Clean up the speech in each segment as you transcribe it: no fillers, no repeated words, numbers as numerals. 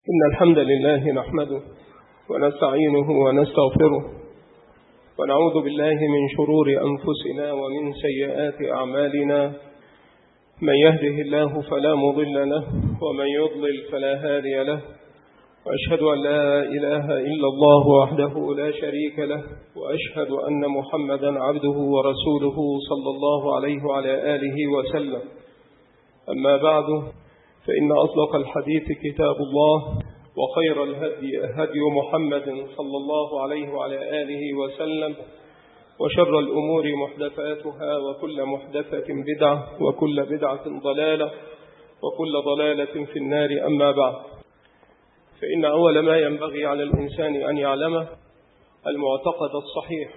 إن الحمد لله نحمده ونستعينه ونستغفره ونعوذ بالله من شرور أنفسنا ومن سيئات أعمالنا. من يهده الله فلا مضل له ومن يضلل فلا هادي له، وأشهد أن لا إله إلا الله وحده لا شريك له، وأشهد أن محمدا عبده ورسوله صلى الله عليه وعلى آله وسلم. أما بعد، فإن أصدق الحديث كتاب الله، وخير الهدي هدي محمد صلى الله عليه وعلى آله وسلم، وشر الأمور محدثاتها، وكل محدثة بدعة، وكل بدعة ضلالة، وكل ضلالة في النار. أما بعد، فإن أول ما ينبغي على الإنسان أن يعلمه المعتقد الصحيح،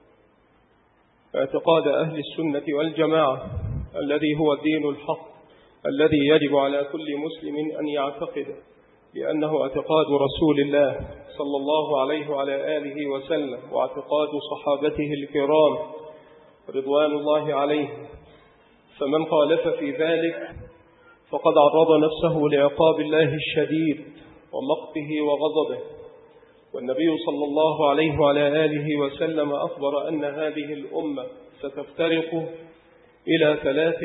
اعتقاد أهل السنة والجماعة الذي هو الدين الحق، الذي يجب على كل مسلم أن يعتقد بأنه اعتقاد رسول الله صلى الله عليه وعلى آله وسلم، واعتقاد صحابته الكرام رضوان الله عليهم. فمن خالف في ذلك فقد عرض نفسه لعقاب الله الشديد ومقته وغضبه. والنبي صلى الله عليه وعلى آله وسلم أخبر أن هذه الأمة ستفترق إلى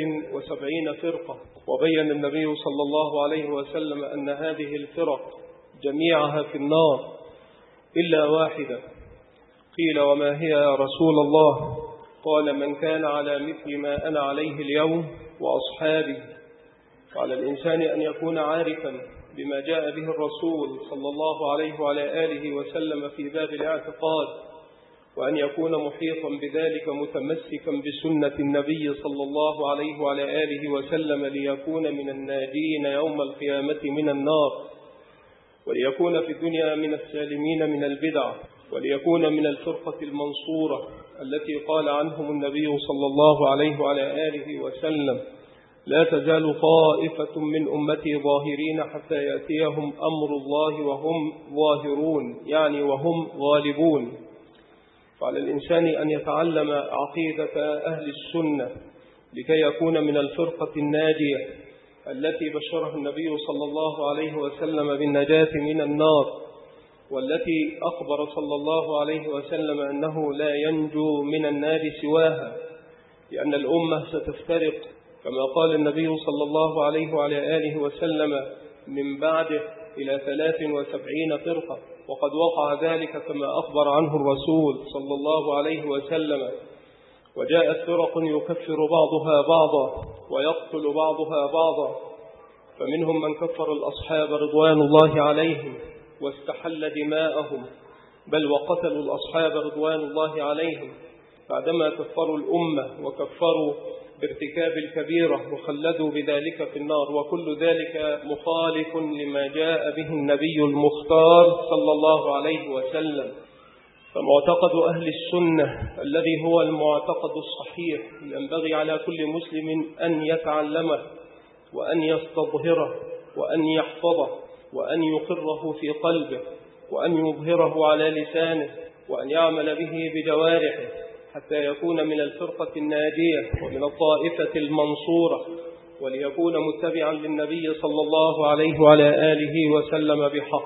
73 فرقة، وبين النبي صلى الله عليه وسلم أن هذه الفرق جميعها في النار إلا واحدة. قيل: وما هي يا رسول الله؟ قال: من كان على مثل ما أنا عليه اليوم وأصحابي. وعلى الإنسان أن يكون عارفا بما جاء به الرسول صلى الله عليه وعلى آله وسلم في باب الاعتقاد، وأن يكون محيطا بذلك متمسكا بسنة النبي صلى الله عليه وعلى آله وسلم، ليكون من الناجين يوم القيامة من النار، وليكون في الدنيا من السالمين من البدع، وليكون من الفرقة المنصورة التي قال عنهم النبي صلى الله عليه وعلى آله وسلم: لا تزال طائفة من أمتي ظاهرين حتى يأتيهم أمر الله وهم ظاهرون، يعني وهم غالبون. فعلى الإنسان أن يتعلم عقيدة أهل السنة لكي يكون من الفرقة الناجية التي بشرها النبي صلى الله عليه وسلم بالنجاة من النار، والتي أخبر صلى الله عليه وسلم أنه لا ينجو من النار سواها، لأن الأمة ستفترق كما قال النبي صلى الله عليه وعلى آله وسلم من بعده إلى 73 فرقة، وقد وقع ذلك كما أخبر عنه الرسول صلى الله عليه وسلم. وجاءت فرق يكفر بعضها بعضا ويقتل بعضها بعضا، فمنهم من كفر الأصحاب رضوان الله عليهم واستحل دماءهم، بل وقتلوا الأصحاب رضوان الله عليهم بعدما كفروا الأمة وكفروا بارتكاب الكبيرة وخلدوا بذلك في النار، وكل ذلك مخالف لما جاء به النبي المختار صلى الله عليه وسلم. فمعتقد أهل السنة الذي هو المعتقد الصحيح ينبغي على كل مسلم أن يتعلمه، وأن يستظهره، وأن يحفظه، وأن يقره في قلبه، وأن يظهره على لسانه، وأن يعمل به بجوارحه، حتى يكون من الفرقة الناجية ومن الطائفة المنصورة، وليكون متبعا للنبي صلى الله عليه وعلى آله وسلم بحق.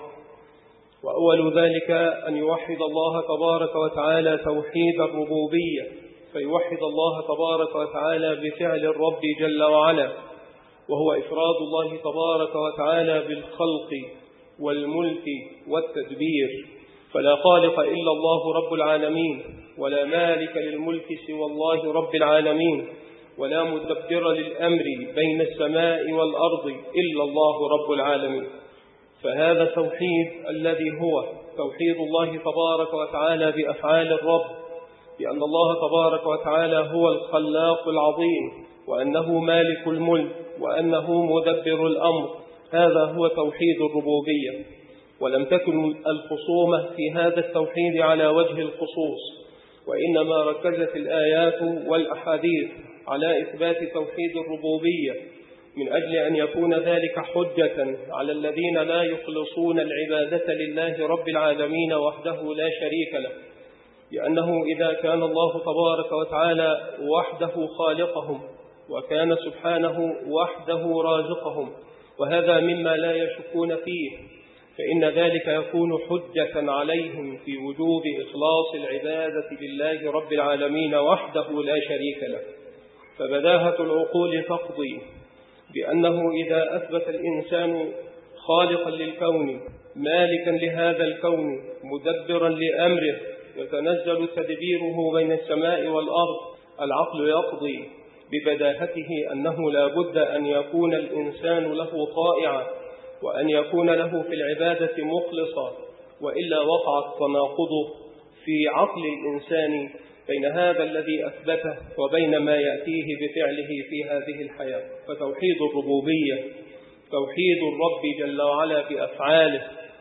وأول ذلك أن يوحد الله تبارك وتعالى توحيد الربوبية، فيوحد الله تبارك وتعالى بفعل الرب جل وعلا، وهو إفراد الله تبارك وتعالى بالخلق والملك والتدبير، فلا خالق إلا الله رب العالمين، ولا مالك للملك سوى الله رب العالمين، ولا مدبر للأمر بين السماء والأرض إلا الله رب العالمين. فهذا التوحيد الذي هو توحيد الله تبارك وتعالى بأفعال الرب، لأن الله تبارك وتعالى هو الخلاق العظيم، وأنه مالك الملك، وأنه مدبر الأمر. هذا هو توحيد الربوبية. ولم تكن الخصومة في هذا التوحيد على وجه الخصوص، وإنما ركزت الآيات والأحاديث على إثبات توحيد الربوبية، من أجل أن يكون ذلك حجة على الذين لا يخلصون العبادة لله رب العالمين وحده لا شريك له، لأنه إذا كان الله تبارك وتعالى وحده خالقهم، وكان سبحانه وحده رازقهم، وهذا مما لا يشكون فيه، فإن ذلك يكون حجة عليهم في وجوب إخلاص العبادة لله رب العالمين وحده لا شريك له. فبداهة العقول تقضي بأنه إذا أثبت الإنسان خالقا للكون مالكا لهذا الكون مدبرا لأمره يتنزل تدبيره بين السماء والأرض، العقل يقضي ببداهته أنه لا بد أن يكون الإنسان له طائعا وأن يكون له في العبادة مخلصا، وإلا وقع التناقض في عقل الإنسان بين هذا الذي أثبته وبين ما يأتيه بفعله في هذه الحياة. فتوحيد الربوبية توحيد الرب جل وعلا بأفعاله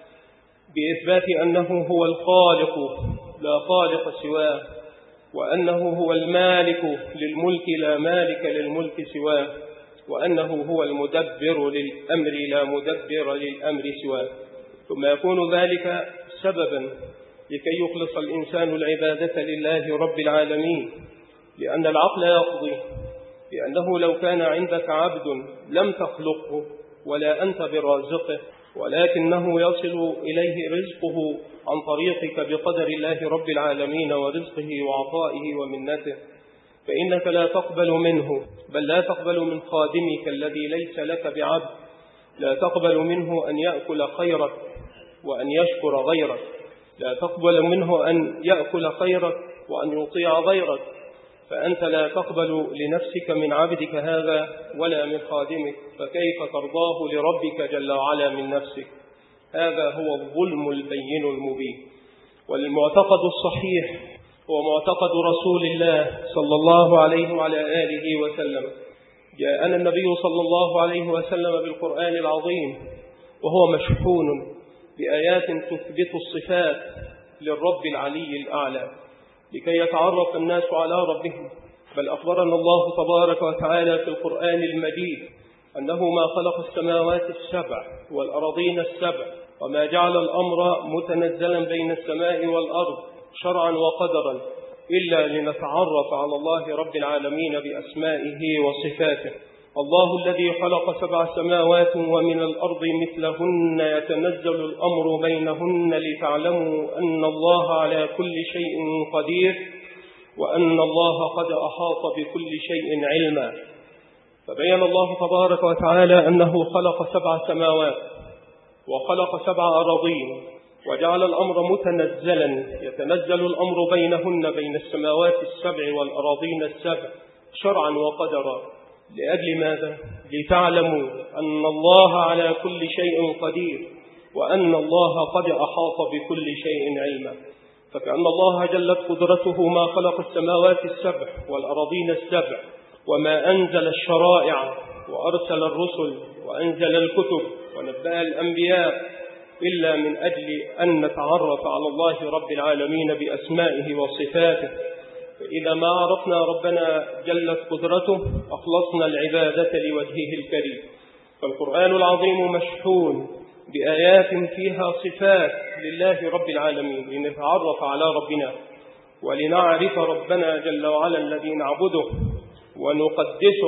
بإثبات أنه هو الخالق لا خالق سواه، وأنه هو المالك للملك لا مالك للملك سواه، وأنه هو المدبر للأمر لا مدبر للأمر سواه. ثم يكون ذلك سببا لكي يخلص الإنسان العبادة لله رب العالمين، لأن العقل يقضي بأنه لو كان عندك عبد لم تخلقه ولا أنت برازقه، ولكنه يصل إليه رزقه عن طريقك بقدر الله رب العالمين ورزقه وعطائه ومنته، فإنك لا تقبل منه، بل لا تقبل من خادمك الذي ليس لك بعبد، لا تقبل منه أن يأكل خيرك وأن يشكر غيرك، لا تقبل منه أن يأكل خيرك وأن يطيع غيرك، فأنت لا تقبل لنفسك من عبدك هذا ولا من خادمك، فكيف ترضاه لربك جل وعلا من نفسك؟ هذا هو الظلم البين المبين. والمعتقد الصحيح هو معتقد رسول الله صلى الله عليه وعلى آله وسلم. جاءنا النبي صلى الله عليه وسلم بالقرآن العظيم وهو مشحون بآيات تثبت الصفات للرب العلي الأعلى لكي يتعرف الناس على ربهم. بل أخبرنا الله تبارك وتعالى في القرآن المجيد أنه ما خلق السماوات السبع والأراضين السبع وما جعل الأمر متنزلا بين السماء والأرض شرعا وقدرا إلا لنتعرف على الله رب العالمين بأسمائه وصفاته. الله الذي خلق 7 سماوات ومن الأرض مثلهن يتنزل الأمر بينهن لتعلموا أن الله على كل شيء قدير وأن الله قد أحاط بكل شيء علما. فبين الله تبارك وتعالى أنه خلق 7 سماوات وخلق 7 أراضين وجعل الأمر متنزلا يتنزل الأمر بينهن بين السماوات السبع والأراضين السبع شرعا وقدرا. لأجل ماذا؟ لتعلموا أن الله على كل شيء قدير وأن الله قد أحاط بكل شيء علما. فكأن الله جلت قدرته ما خلق السماوات السبع والأراضين السبع وما أنزل الشرائع وأرسل الرسل وأنزل الكتب ونبأ الأنبياء إلا من أجل أن نتعرف على الله رب العالمين بأسمائه وصفاته. فإذا ما عرفنا ربنا جلت قدرته أخلصنا العبادة لوجهه الكريم. فالقرآن العظيم مشحون بآيات فيها صفات لله رب العالمين لنتعرف على ربنا ولنعرف ربنا جل وعلا الذي نعبده ونقدسه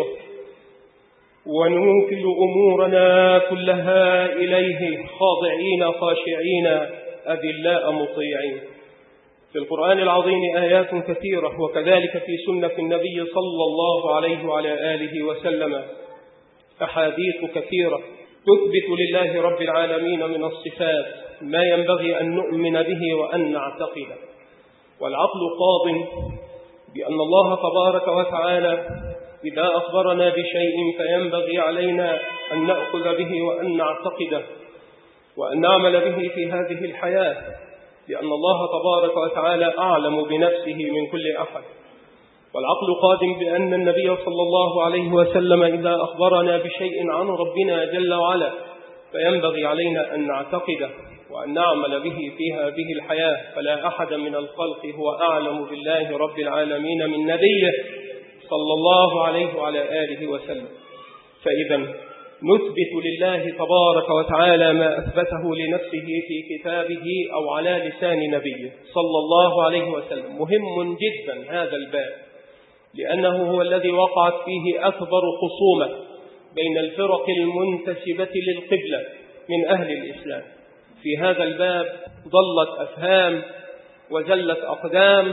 ونوكل أمورنا كلها إليه خاضعين خاشعين أذلاء مطيعين. في القرآن العظيم آيات كثيرة، وكذلك في سنة النبي صلى الله عليه وعلى آله وسلم أحاديث كثيرة تثبت لله رب العالمين من الصفات ما ينبغي أن نؤمن به وأن نعتقده. والعقل قاض بأن الله تبارك وتعالى إذا أخبرنا بشيء فينبغي علينا أن نأخذ به وأن نعتقده وأن نعمل به في هذه الحياة، لأن الله تبارك وتعالى أعلم بنفسه من كل أحد. والعقل قادم بأن النبي صلى الله عليه وسلم إذا أخبرنا بشيء عن ربنا جل وعلا فينبغي علينا أن نعتقده وأن نعمل به في هذه الحياة. فلا أحد من الخلق هو أعلم بالله رب العالمين من نبيه صلى الله عليه وعلى آله وسلم. فإذا نثبت لله تبارك وتعالى ما أثبته لنفسه في كتابه أو على لسان نبيه صلى الله عليه وسلم. مهم جدا هذا الباب، لأنه هو الذي وقعت فيه أكبر خصومة بين الفرق المنتسبة للقبلة من أهل الإسلام. في هذا الباب ضلت أفهام وزلت أقدام،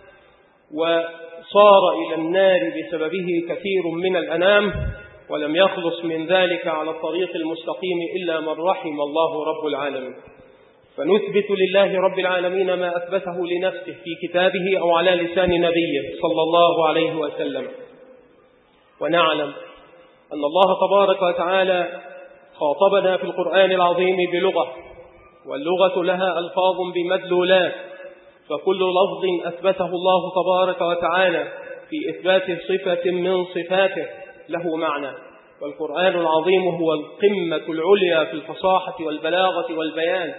وصار إلى النار بسببه كثير من الأنام، ولم يخلص من ذلك على الطريق المستقيم إلا من رحم الله رب العالمين. فنثبت لله رب العالمين ما أثبته لنفسه في كتابه أو على لسان نبيه صلى الله عليه وسلم، ونعلم أن الله تبارك وتعالى خاطبنا في القرآن العظيم بلغة، واللغة لها ألفاظ بمدلولات، فكل لفظ أثبته الله تبارك وتعالى في إثبات صفة من صفاته له معنى، والقرآن العظيم هو القمة العليا في الفصاحة والبلاغة والبيان.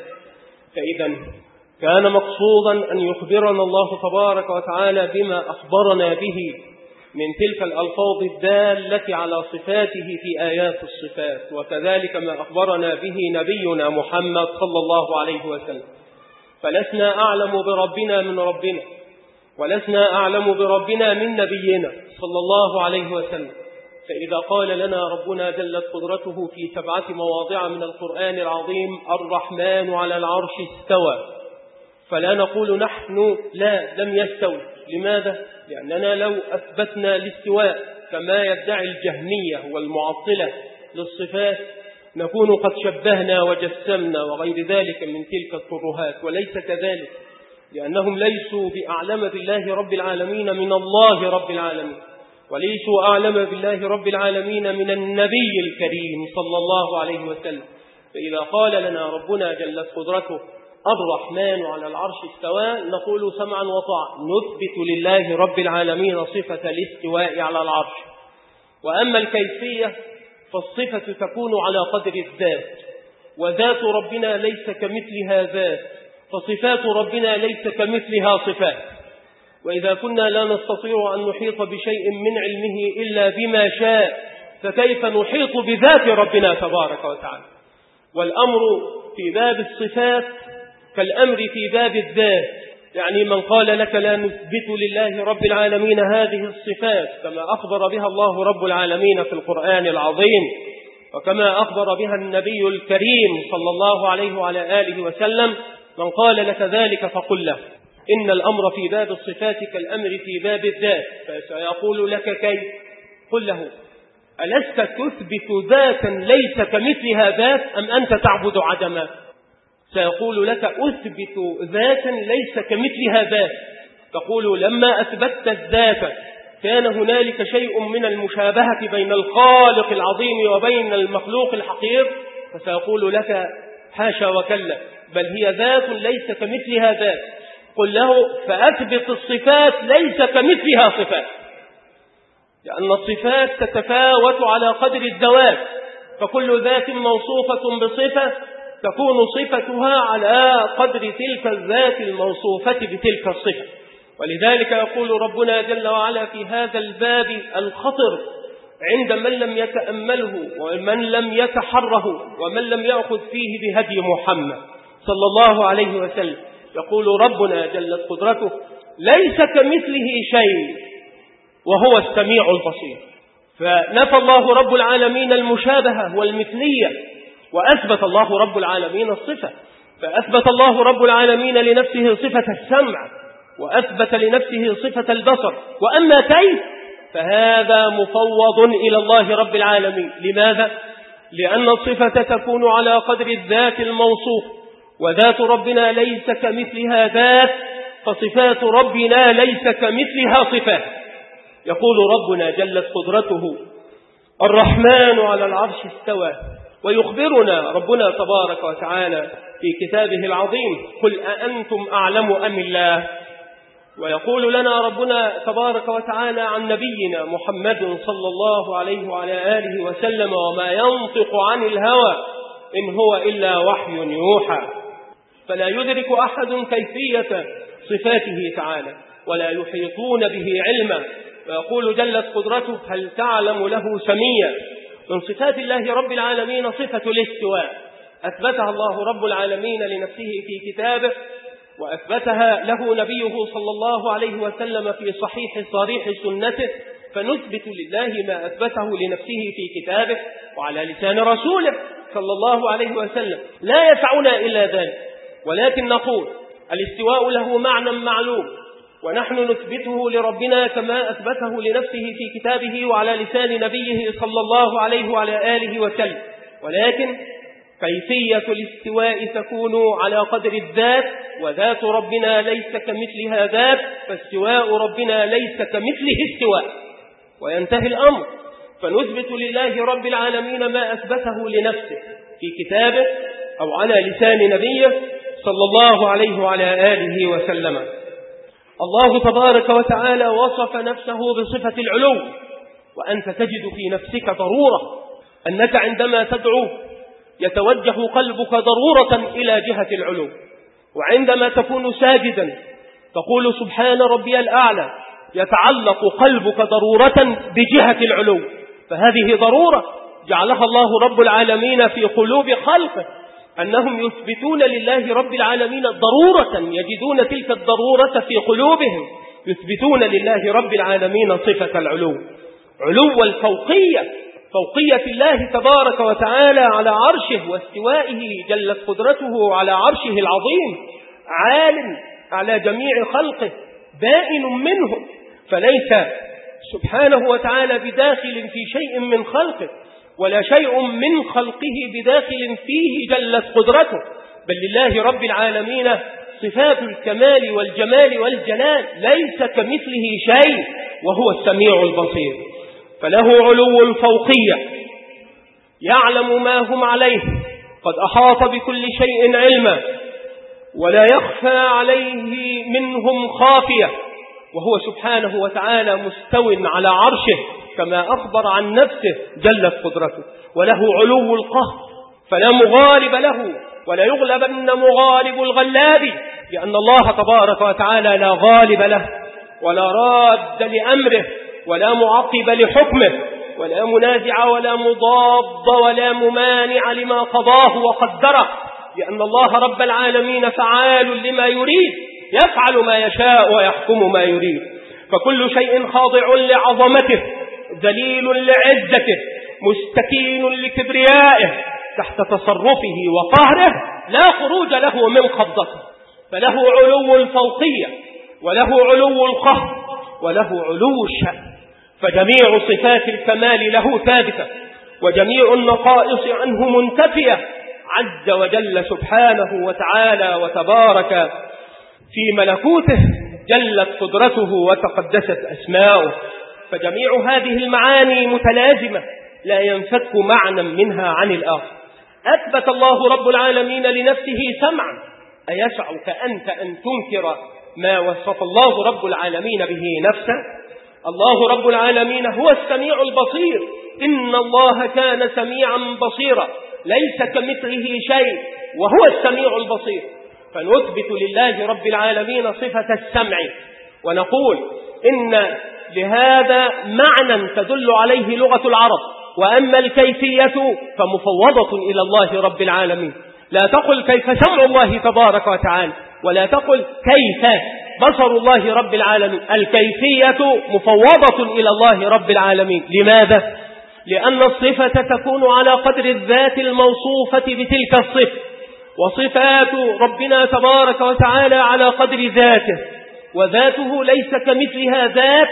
فإذا كان مقصودا أن يخبرنا الله تبارك وتعالى بما أخبرنا به من تلك الألفاظ الدالة على صفاته في آيات الصفات، وكذلك ما أخبرنا به نبينا محمد صلى الله عليه وسلم. فلسنا أعلم بربنا من ربنا، ولسنا أعلم بربنا من نبينا صلى الله عليه وسلم. فإذا قال لنا ربنا جلت قدرته في 7 مواضع من القرآن العظيم الرحمن على العرش استوى، فلا نقول نحن لا لم يستوي. لماذا؟ لأننا لو أثبتنا الاستواء كما يدعي الجهمية والمعطلة للصفات نكون قد شبهنا وجسمنا وغير ذلك من تلك الترهات، وليس كذلك، لأنهم ليسوا بأعلم بالله رب العالمين من الله رب العالمين، وليسوا أعلم بالله رب العالمين من النبي الكريم صلى الله عليه وسلم. فإذا قال لنا ربنا جلت قدرته الرحمن على العرش استوى نقول سمعا وطاعا، نثبت لله رب العالمين صفة الاستواء على العرش. وأما الكيفية فالصفة تكون على قدر الذات، وذات ربنا ليس كمثلها ذات، فصفات ربنا ليس كمثلها صفات. وإذا كنا لا نستطيع أن نحيط بشيء من علمه إلا بما شاء، فكيف نحيط بذات ربنا تبارك وتعالى؟ والأمر في باب الصفات كالأمر في باب الذات، يعني من قال لك لا نثبت لله رب العالمين هذه الصفات كما أخبر بها الله رب العالمين في القرآن العظيم، وكما أخبر بها النبي الكريم صلى الله عليه وعلى آله وسلم، من قال لك ذلك فقل له إن الأمر في باب الصفات كالأمر في باب الذات، فسيقول لك كيف؟ قل له ألست تثبت ذاتا ليس كمثلها ذات أم أنت تعبد عدما؟ سيقول لك أثبت ذاتا ليس كمثلها ذات. تقول لما أثبتت الذات كان هنالك شيء من المشابهة بين الخالق العظيم وبين المخلوق الحقير، فسيقول لك حاشا وكلا، بل هي ذات ليس كمثلها ذات. قل له فأثبت الصفات ليس كمثلها صفات، لأن الصفات تتفاوت على قدر الذوات، فكل ذات موصوفة بصفة تكون صفتها على قدر تلك الذات الموصوفة بتلك الصفة. ولذلك يقول ربنا جل وعلا في هذا الباب الخطر عند من لم يتأمله ومن لم يتحره ومن لم يأخذ فيه بهدي محمد صلى الله عليه وسلم، يقول ربنا جلت قدرته ليس كمثله شيء وهو السميع البصير. فنفى الله رب العالمين المشابهة والمثلية، وأثبت الله رب العالمين الصفة. فأثبت الله رب العالمين لنفسه صفة السمع، وأثبت لنفسه صفة البصر. وأما كيف فهذا مفوض إلى الله رب العالمين. لماذا؟ لأن الصفة تكون على قدر الذات الموصوف، وذات ربنا ليس كمثلها ذات، فصفات ربنا ليس كمثلها صفات. يقول ربنا جلت قدرته الرحمن على العرش استوى، ويخبرنا ربنا تبارك وتعالى في كتابه العظيم قل أأنتم أعلم أم الله. ويقول لنا ربنا تبارك وتعالى عن نبينا محمد صلى الله عليه وعلى آله وسلم وما ينطق عن الهوى إن هو إلا وحي يوحى. فلا يدرك أحد كيفية صفاته تعالى ولا يحيطون به علما. ويقول جلت قدرته هل تعلم له سميا. من صفات الله رب العالمين صفة الاستواء، أثبتها الله رب العالمين لنفسه في كتابه، وأثبتها له نبيه صلى الله عليه وسلم في صريح سنته. فنثبت لله ما أثبته لنفسه في كتابه وعلى لسان رسوله، صلى الله عليه وسلم لا يسعنا إلا ذلك، ولكن نقول الاستواء له معنى معلوم، ونحن نثبته لربنا كما أثبته لنفسه في كتابه وعلى لسان نبيه صلى الله عليه وعلى آله وسلم، ولكن كيفية الاستواء تكون على قدر الذات، وذات ربنا ليس كمثلها ذات، فاستواء ربنا ليس كمثله استواء، وينتهي الأمر. فنثبت لله رب العالمين ما أثبته لنفسه في كتابه أو على لسان نبيه صلى الله عليه وعلى آله وسلم. الله تبارك وتعالى وصف نفسه بصفة العلو، وأنت تجد في نفسك ضرورة أنك عندما تدعو يتوجه قلبك ضرورة إلى جهة العلو، وعندما تكون ساجدا تقول سبحان ربي الأعلى، يتعلق قلبك ضرورة بجهة العلو. فهذه ضرورة جعلها الله رب العالمين في قلوب خلقه، أنهم يثبتون لله رب العالمين ضرورة، يجدون تلك الضرورة في قلوبهم، يثبتون لله رب العالمين صفة العلو، علو الفوقية، فوقية الله تبارك وتعالى على عرشه، واستوائه جلت قدرته على عرشه العظيم، عالم على جميع خلقه، بائن منهم، فليس سبحانه وتعالى بداخل في شيء من خلقه، ولا شيء من خلقه بداخل فيه جلت قدرته، بل لله رب العالمين صفات الكمال والجمال والجلال، ليس كمثله شيء وهو السميع البصير. فله علو فوقية يعلم ما هم عليه، قد أحاط بكل شيء علما، ولا يخفى عليه منهم خافية، وهو سبحانه وتعالى مستو على عرشه كما أخبر عن نفسه جلت قدرته. وله علو القهر، فلا مغالب له ولا يغلبن مغالب الغلاب، لأن الله تبارك وتعالى لا غالب له ولا راد لأمره ولا معقب لحكمه ولا منازع ولا مضاد ولا ممانع لما قضاه وقدره، لأن الله رب العالمين فعال لما يريد، يفعل ما يشاء ويحكم ما يريد. فكل شيء خاضع لعظمته، ذليل لعزته، مستكين لكبريائه، تحت تصرفه وقهره، لا خروج له من قبضته. فله علو الفوقية، وله علو القهر، وله علو الشأن. فجميع صفات الكمال له ثابتة، وجميع النقائص عنه منتفية، عز وجل سبحانه وتعالى وتبارك في ملكوته، جلت قدرته وتقدست أسماؤه. فجميع هذه المعاني متلازمة، لا ينفك معنى منها عن الآخر. أثبت الله رب العالمين لنفسه سمعا، أيسعك أنت أن تنكر ما وصف الله رب العالمين به نفسه؟ الله رب العالمين هو السميع البصير، إن الله كان سميعا بصيرا، ليس كمثله شيء وهو السميع البصير. فنثبت لله رب العالمين صفة السمع، ونقول إن لهذا معنى تدل عليه لغة العرب، وأما الكيفية فمفوضة إلى الله رب العالمين. لا تقل كيف سمع الله تبارك وتعالى، ولا تقل كيف بصر الله رب العالمين، الكيفية مفوضة إلى الله رب العالمين. لماذا؟ لأن الصفة تكون على قدر الذات الموصوفة بتلك الصفة، وصفات ربنا تبارك وتعالى على قدر ذاته، وذاته ليس كمثلها ذات،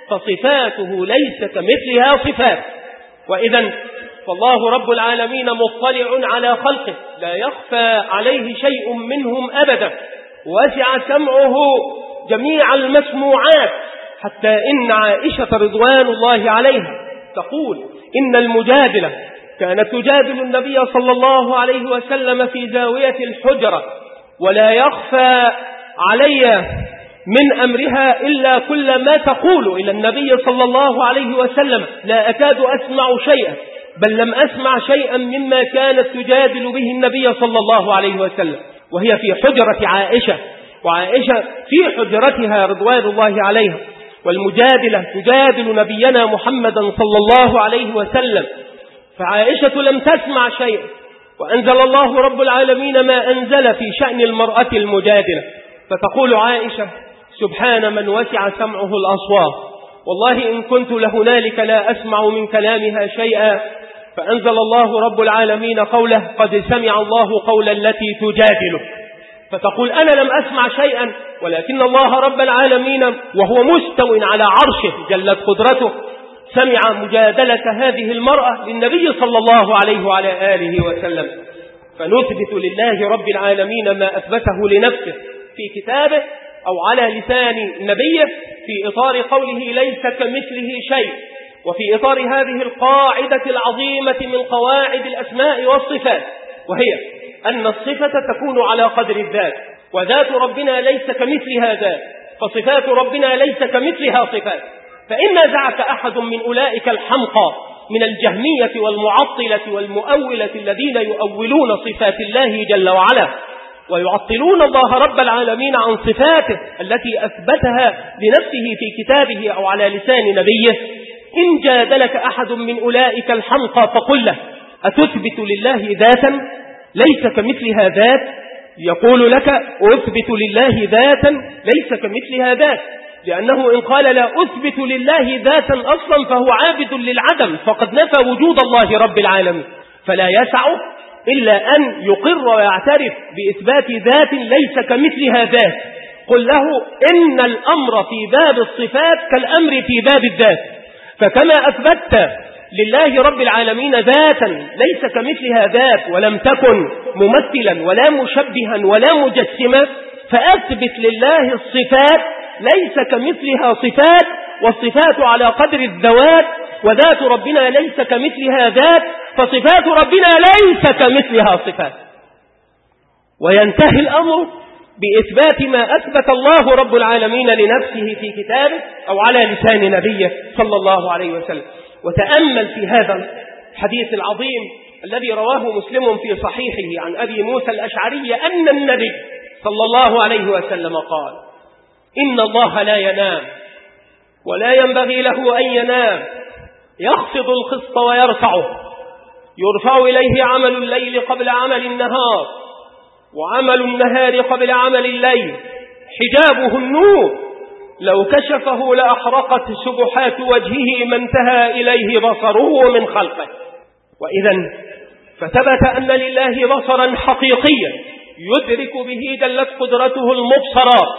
فصفاته ليس كمثلها صفات. وإذن فالله رب العالمين مطلع على خلقه، لا يخفى عليه شيء منهم أبدا، وسع سمعه جميع المسموعات، حتى إن عائشة رضوان الله عليها تقول إن المجادلة كانت تجادل النبي صلى الله عليه وسلم في زاوية الحجرة، ولا يخفى علي من أمرها إلا كل ما تقول إلى النبي صلى الله عليه وسلم، لا أكاد أسمع شيئا، بل لم أسمع شيئا مما كانت تجادل به النبي صلى الله عليه وسلم، وهي في حجرة عائشة، وعائشة في حجرتها رضوان الله عليها، والمجادلة تجادل نبينا محمدا صلى الله عليه وسلم، فعائشة لم تسمع شيئا، وأنزل الله رب العالمين ما أنزل في شأن المرأة المجادلة. فتقول عائشة سبحان من وسع سمعه الأصوات، والله إن كنت لهنالك لا أسمع من كلامها شيئا، فأنزل الله رب العالمين قوله: قد سمع الله قول التي تجادلك. فتقول: أنا لم أسمع شيئا، ولكن الله رب العالمين وهو مستو على عرشه جلت قدرته سمع مجادلة هذه المرأة للنبي صلى الله عليه وعلى آله وسلم. فنثبت لله رب العالمين ما أثبته لنفسه في كتابه أو على لسان نبيه في إطار قوله: ليس كمثله شيء، وفي إطار هذه القاعدة العظيمة من قواعد الأسماء والصفات، وهي أن الصفة تكون على قدر الذات، وذات ربنا ليس كمثلها ذات، فصفات ربنا ليس كمثلها صفات. فإن نازعك أحد من أولئك الحمقى من الجهمية والمعطلة والمؤولة الذين يؤولون صفات الله جل وعلا ويعطلون الله رب العالمين عن صفاته التي أثبتها لنفسه في كتابه أو على لسان نبيه، إن جادلك أحد من أولئك الحمقى فقل له: أتثبت لله ذاتا ليس كمثلها ذات؟ يقول لك: أثبت لله ذاتا ليس كمثلها ذات، لأنه إن قال لا أثبت لله ذاتا أصلا فهو عابد للعدم، فقد نفى وجود الله رب العالمين، فلا يسعه إلا أن يقر ويعترف بإثبات ذات ليس كمثلها ذات. قل له: إن الأمر في باب الصفات كالأمر في باب الذات، فكما أثبتت لله رب العالمين ذاتا ليس كمثلها ذات ولم تكن ممثلا ولا مشبها ولا مجسما، فأثبت لله الصفات ليس كمثلها صفات، والصفات على قدر الذوات، وذات ربنا ليس كمثلها ذات، فصفات ربنا ليس كمثلها صفات. وينتهي الأمر بإثبات ما أثبت الله رب العالمين لنفسه في كتابه أو على لسان نبيه صلى الله عليه وسلم. وتأمل في هذا الحديث العظيم الذي رواه مسلم في صحيحه عن أبي موسى الأشعري أن النبي صلى الله عليه وسلم قال: إن الله لا ينام ولا ينبغي له أن ينام، يخفض الخصف ويرفعه، يرفع إليه عمل الليل قبل عمل النهار، وعمل النهار قبل عمل الليل، حجابه النور، لو كشفه لأحرقت سبحات وجهه ما انتهى إليه بصره من خلقه. وإذا فثبت أن لله بصرا حقيقيا يدرك به جلت قدرته المبصرات،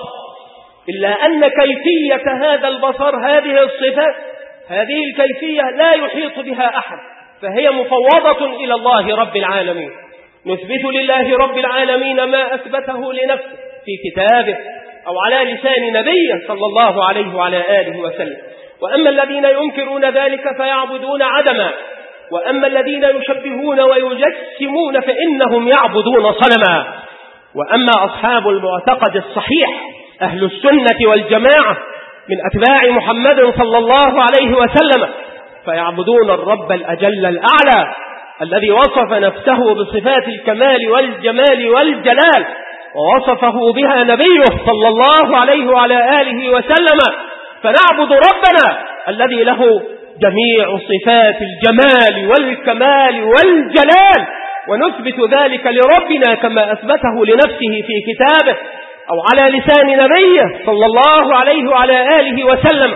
إلا أن كيفية هذا البصر هذه الصفات هذه الكيفية لا يحيط بها أحد، فهي مفوضة إلى الله رب العالمين. نثبت لله رب العالمين ما أثبته لنفسه في كتابه أو على لسان نبيه صلى الله عليه وعلى آله وسلم. وأما الذين ينكرون ذلك فيعبدون عدما، وأما الذين يشبهون ويجسمون فإنهم يعبدون صنما. وأما أصحاب المعتقد الصحيح أهل السنة والجماعة من أتباع محمد صلى الله عليه وسلم فيعبدون الرب الأجل الأعلى الذي وصف نفسه بصفات الكمال والجمال والجلال، ووصفه بها نبيه صلى الله عليه وعلى آله وسلم. فنعبد ربنا الذي له جميع صفات الجمال والكمال والجلال، ونثبت ذلك لربنا كما أثبته لنفسه في كتابه أو على لسان نبيه صلى الله عليه وعلى آله وسلم.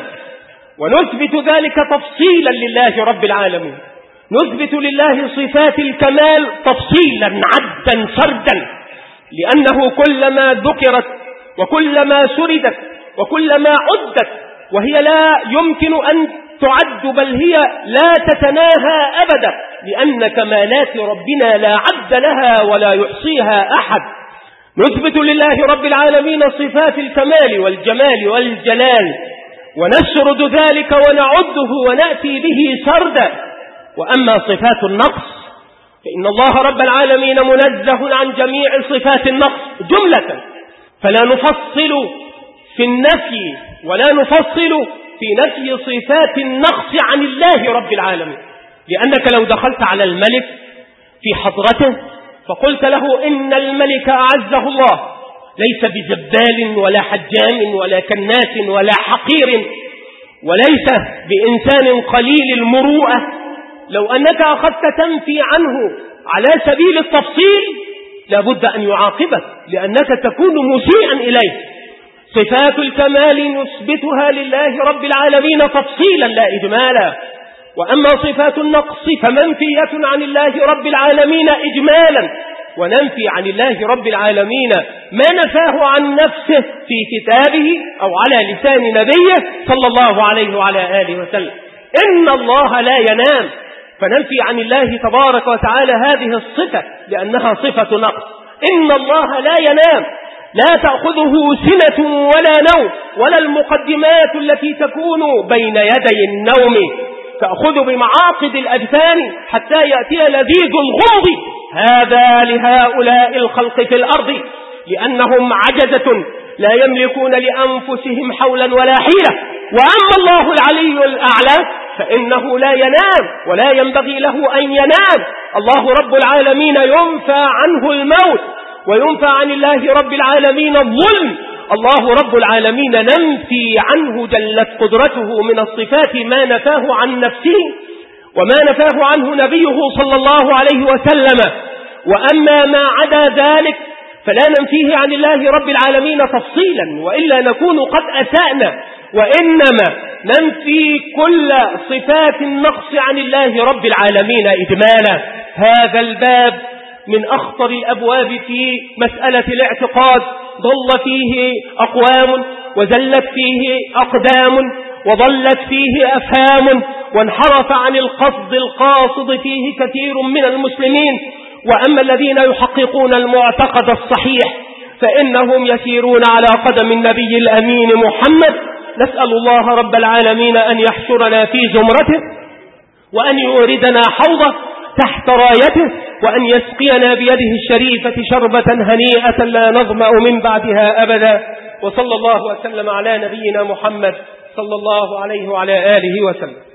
ونثبت ذلك تفصيلا لله رب العالمين، نثبت لله صفات الكمال تفصيلا عدا سردا، لأنه كلما ذكرت وكلما سردت وكلما عدت وهي لا يمكن أن تعد، بل هي لا تتناهى أبدا، لأن كمالات ربنا لا عد لها ولا يحصيها أحد. نثبت لله رب العالمين صفات الكمال والجمال والجلال، ونسرد ذلك ونعده ونأتي به سردا. وأما صفات النقص فإن الله رب العالمين منزه عن جميع صفات النقص جملة، فلا نفصل في النفي ولا نفصل في نفي صفات النقص عن الله رب العالمين. لأنك لو دخلت على الملك في حضرته فقلت له إن الملك أعزه الله ليس بزبال ولا حجام ولا كناس ولا حقير وليس بإنسان قليل المروءة، لو أنك أخذت تنفي عنه على سبيل التفصيل لابد أن يعاقبك، لأنك تكون مسيئا إليه. صفات الكمال نثبتها لله رب العالمين تفصيلا لا إجمالا، وأما صفات النقص فمنفية عن الله رب العالمين إجمالا، وننفي عن الله رب العالمين ما نفاه عن نفسه في كتابه أو على لسان نبيه صلى الله عليه وعلى آله وسلم. إن الله لا ينام، فننفي عن الله تبارك وتعالى هذه الصفة لأنها صفة نقص. إن الله لا ينام، لا تأخذه سنة ولا نوم، ولا المقدمات التي تكون بين يدي النوم تأخذ بمعاقد الأجفان حتى يأتي لذيذ الغمض. هذا لهؤلاء الخلق في الأرض لأنهم عجزة لا يملكون لأنفسهم حولا ولا حيلة. وأما الله العلي الأعلى فإنه لا ينام ولا ينبغي له أن ينام. الله رب العالمين ينفى عنه الموت، وينفى عن الله رب العالمين الظلم. الله رب العالمين ننفي عنه جلت قدرته من الصفات ما نفاه عن نفسه وما نفاه عنه نبيه صلى الله عليه وسلم. وأما ما عدا ذلك فلا ننفيه عن الله رب العالمين تفصيلا، وإلا نكون قد أسأنا، وإنما ننفي كل صفات النقص عن الله رب العالمين إجمالا. هذا الباب من أخطر الأبواب في مسألة الاعتقاد، ضل فيه أقوام وزلت فيه أقدام وضلت فيه أفهام، وانحرف عن القصد القاصد فيه كثير من المسلمين. وأما الذين يحققون المعتقد الصحيح فإنهم يسيرون على قدم النبي الأمين محمد. نسأل الله رب العالمين أن يحشرنا في زمرته، وأن يوردنا حوضه تحت رايته، وأن يسقينا بيده الشريفة شربة هنيئة لا نظمأ من بعدها أبدا. وصلى الله وسلم على نبينا محمد صلى الله عليه وعلى آله وسلم.